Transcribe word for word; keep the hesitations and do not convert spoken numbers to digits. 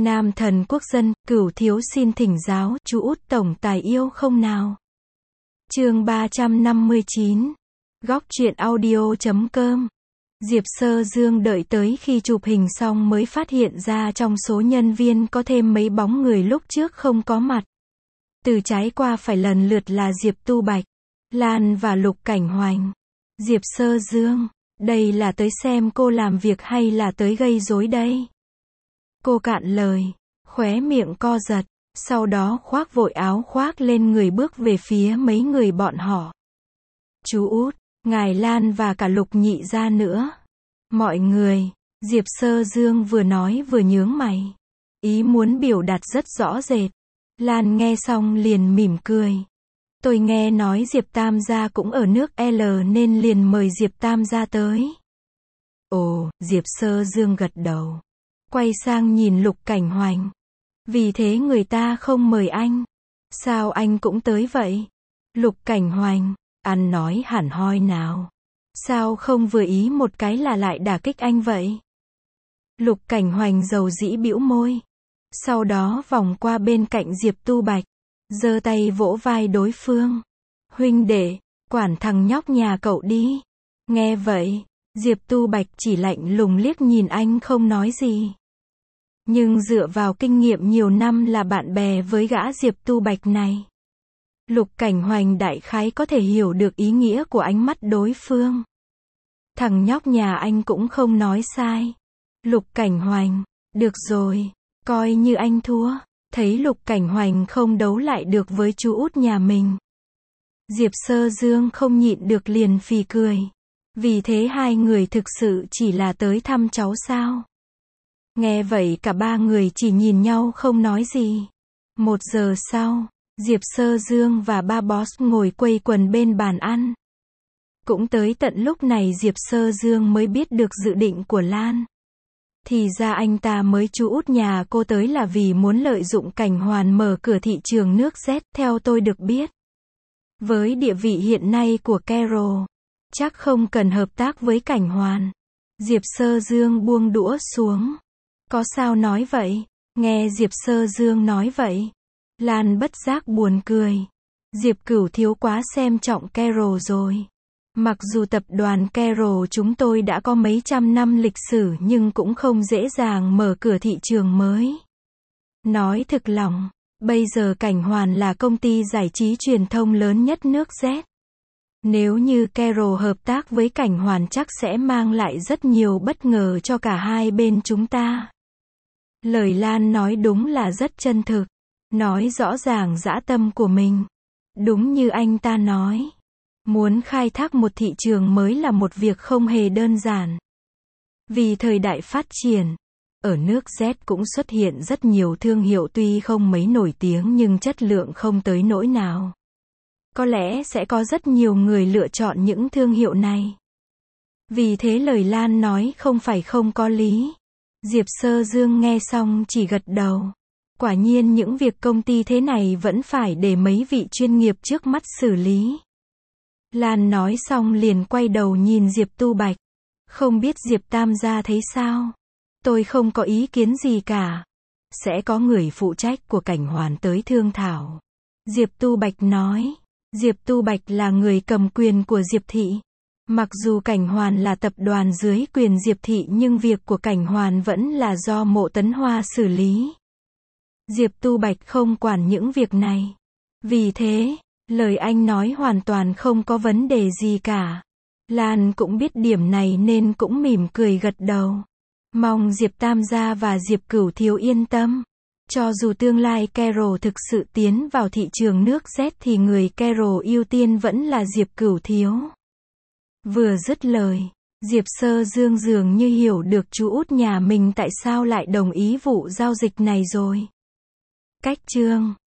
Nam thần quốc dân, Cửu thiếu xin thỉnh giáo, chú út tổng tài yêu không nào? Chương ba trăm năm mươi chín. Góc truyện audio chấm com. Diệp Sơ Dương đợi tới khi chụp hình xong mới phát hiện ra trong số nhân viên có thêm mấy bóng người lúc trước không có mặt. Từ trái qua phải lần lượt là Diệp Tu Bạch, Lan và Lục Cảnh Hoành. Diệp Sơ Dương, đây là tới xem cô làm việc hay là tới gây rối đây? Cô cạn lời, khóe miệng co giật, sau đó khoác vội áo khoác lên người bước về phía mấy người bọn họ. Chú út, ngài Lan và cả Lục nhị gia nữa. Mọi người, Diệp Sơ Dương vừa nói vừa nhướng mày. Ý muốn biểu đạt rất rõ rệt. Lan nghe xong liền mỉm cười. Tôi nghe nói Diệp Tam gia cũng ở nước L nên liền mời Diệp Tam gia tới. Ồ, Diệp Sơ Dương gật đầu. Quay sang nhìn Lục Cảnh Hoành. Vì thế người ta không mời anh. Sao anh cũng tới vậy? Lục Cảnh Hoành, ăn nói hẳn hoi nào. Sao không vừa ý một cái là lại đả kích anh vậy? Lục Cảnh Hoành dầu dĩ bĩu môi. Sau đó vòng qua bên cạnh Diệp Tu Bạch, giơ tay vỗ vai đối phương. Huynh đệ, quản thằng nhóc nhà cậu đi. Nghe vậy, Diệp Tu Bạch chỉ lạnh lùng liếc nhìn anh không nói gì. Nhưng dựa vào kinh nghiệm nhiều năm là bạn bè với gã Diệp Tu Bạch này, Lục Cảnh Hoành đại khái có thể hiểu được ý nghĩa của ánh mắt đối phương. Thằng nhóc nhà anh cũng không nói sai. Lục Cảnh Hoành, được rồi, coi như anh thua. Thấy Lục Cảnh Hoành không đấu lại được với chú út nhà mình, Diệp Sơ Dương không nhịn được liền phì cười. Vì thế hai người thực sự chỉ là tới thăm cháu sao? Nghe vậy cả ba người chỉ nhìn nhau không nói gì. Một giờ sau, Diệp Sơ Dương và ba boss ngồi quây quần bên bàn ăn. Cũng tới tận lúc này Diệp Sơ Dương mới biết được dự định của Lan. Thì ra anh ta mới chú út nhà cô tới là vì muốn lợi dụng Cảnh Hoàn mở cửa thị trường nước Z. Theo tôi được biết, với địa vị hiện nay của Carol, chắc không cần hợp tác với Cảnh Hoàn. Diệp Sơ Dương buông đũa xuống. Có sao nói vậy? Nghe Diệp Sơ Dương nói vậy, Lan bất giác buồn cười. Diệp Cửu thiếu quá xem trọng Carol rồi. Mặc dù tập đoàn Carol chúng tôi đã có mấy trăm năm lịch sử nhưng cũng không dễ dàng mở cửa thị trường mới. Nói thực lòng, bây giờ Cảnh Hoàn là công ty giải trí truyền thông lớn nhất nước Z. Nếu như Carol hợp tác với Cảnh Hoàn chắc sẽ mang lại rất nhiều bất ngờ cho cả hai bên chúng ta. Lời Lan nói đúng là rất chân thực. Nói rõ ràng dã tâm của mình. Đúng như anh ta nói, muốn khai thác một thị trường mới là một việc không hề đơn giản. Vì thời đại phát triển, ở nước Z cũng xuất hiện rất nhiều thương hiệu tuy không mấy nổi tiếng nhưng chất lượng không tới nỗi nào. Có lẽ sẽ có rất nhiều người lựa chọn những thương hiệu này. Vì thế lời Lan nói không phải không có lý. Diệp Sơ Dương nghe xong chỉ gật đầu. Quả nhiên những việc công ty thế này vẫn phải để mấy vị chuyên nghiệp trước mắt xử lý. Lan nói xong liền quay đầu nhìn Diệp Tu Bạch. Không biết Diệp Tam gia thấy sao? Tôi không có ý kiến gì cả. Sẽ có người phụ trách của Cảnh Hoàn tới thương thảo. Diệp Tu Bạch nói. Diệp Tu Bạch là người cầm quyền của Diệp Thị. Mặc dù Cảnh Hoàn là tập đoàn dưới quyền Diệp Thị nhưng việc của Cảnh Hoàn vẫn là do Mộ Tấn Hoa xử lý. Diệp Tu Bạch không quản những việc này. Vì thế, lời anh nói hoàn toàn không có vấn đề gì cả. Lan cũng biết điểm này nên cũng mỉm cười gật đầu. Mong Diệp Tam gia và Diệp Cửu thiếu yên tâm. Cho dù tương lai Carol thực sự tiến vào thị trường nước Z thì người Carol ưu tiên vẫn là Diệp Cửu thiếu. Vừa dứt lời, Diệp Sơ Dương dường như hiểu được chú út nhà mình tại sao lại đồng ý vụ giao dịch này rồi. Cách chương